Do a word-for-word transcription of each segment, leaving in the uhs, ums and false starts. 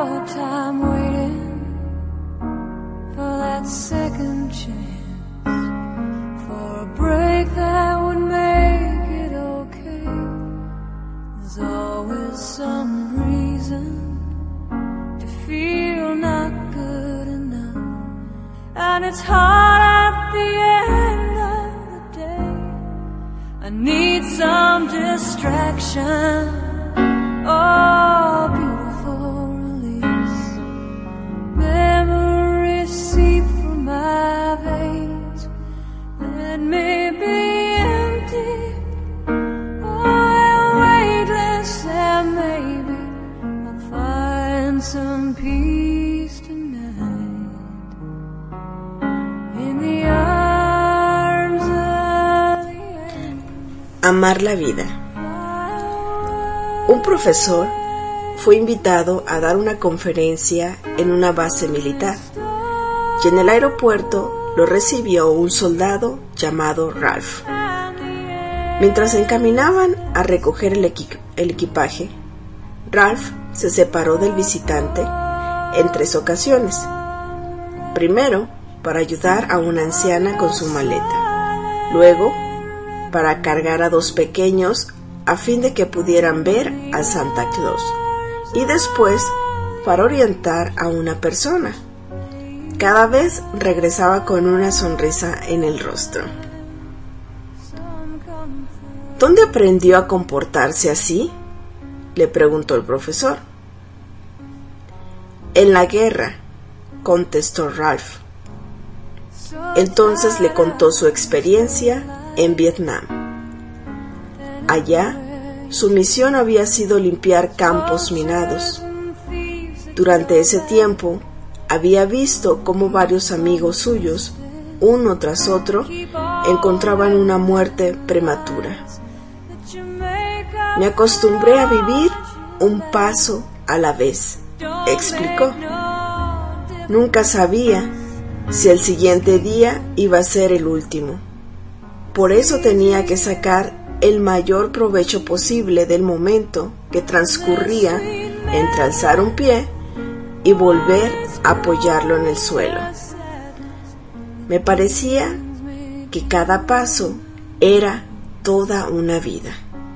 all time waiting for that second chance, for a break that would make it okay. There's always some reason to feel not good enough, and it's hard at the end of the day. I need some distraction, oh, beautiful release. Memories seep through my veins, let me be empty, oh, weightless, and maybe I'll find some peace tonight in the arms of the end. Amar la vida. Un profesor fue invitado a dar una conferencia en una base militar y en el aeropuerto lo recibió un soldado llamado Ralph. Mientras se encaminaban a recoger el, equi- el equipaje, Ralph se separó del visitante en tres ocasiones. Primero, para ayudar a una anciana con su maleta. Luego, para cargar a dos pequeños a fin de que pudieran ver a Santa Claus, y después para orientar a una persona. Cada vez regresaba con una sonrisa en el rostro. ¿Dónde aprendió a comportarse así?, le preguntó el profesor. En la guerra, contestó Ralph. Entonces le contó su experiencia en Vietnam. Allá, su misión había sido limpiar campos minados. Durante ese tiempo, había visto cómo varios amigos suyos, uno tras otro, encontraban una muerte prematura. Me acostumbré a vivir un paso a la vez, explicó. Nunca sabía si el siguiente día iba a ser el último. Por eso tenía que sacar el mayor provecho posible del momento que transcurría entre alzar un pie y volver a apoyarlo en el suelo. Me parecía que cada paso era toda una vida.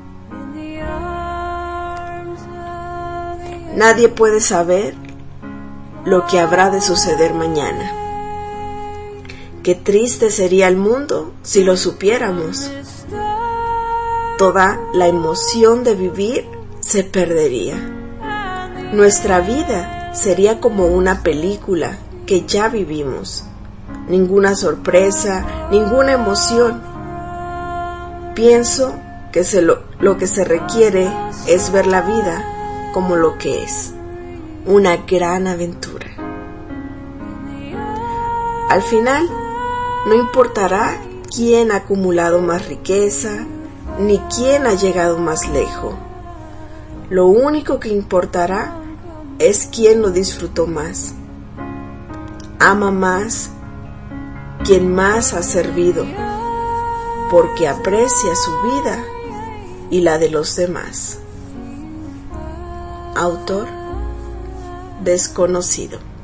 Nadie puede saber lo que habrá de suceder mañana. Qué triste sería el mundo si lo supiéramos. Toda la emoción de vivir se perdería. Nuestra vida sería como una película que ya vivimos. Ninguna sorpresa, ninguna emoción. Pienso que se lo, lo que se requiere es ver la vida como lo que es, una gran aventura. Al final, no importará quién ha acumulado más riqueza, ni quién ha llegado más lejos. Lo único que importará es quién lo disfrutó más. Ama más quien más ha servido, porque aprecia su vida y la de los demás. Autor desconocido.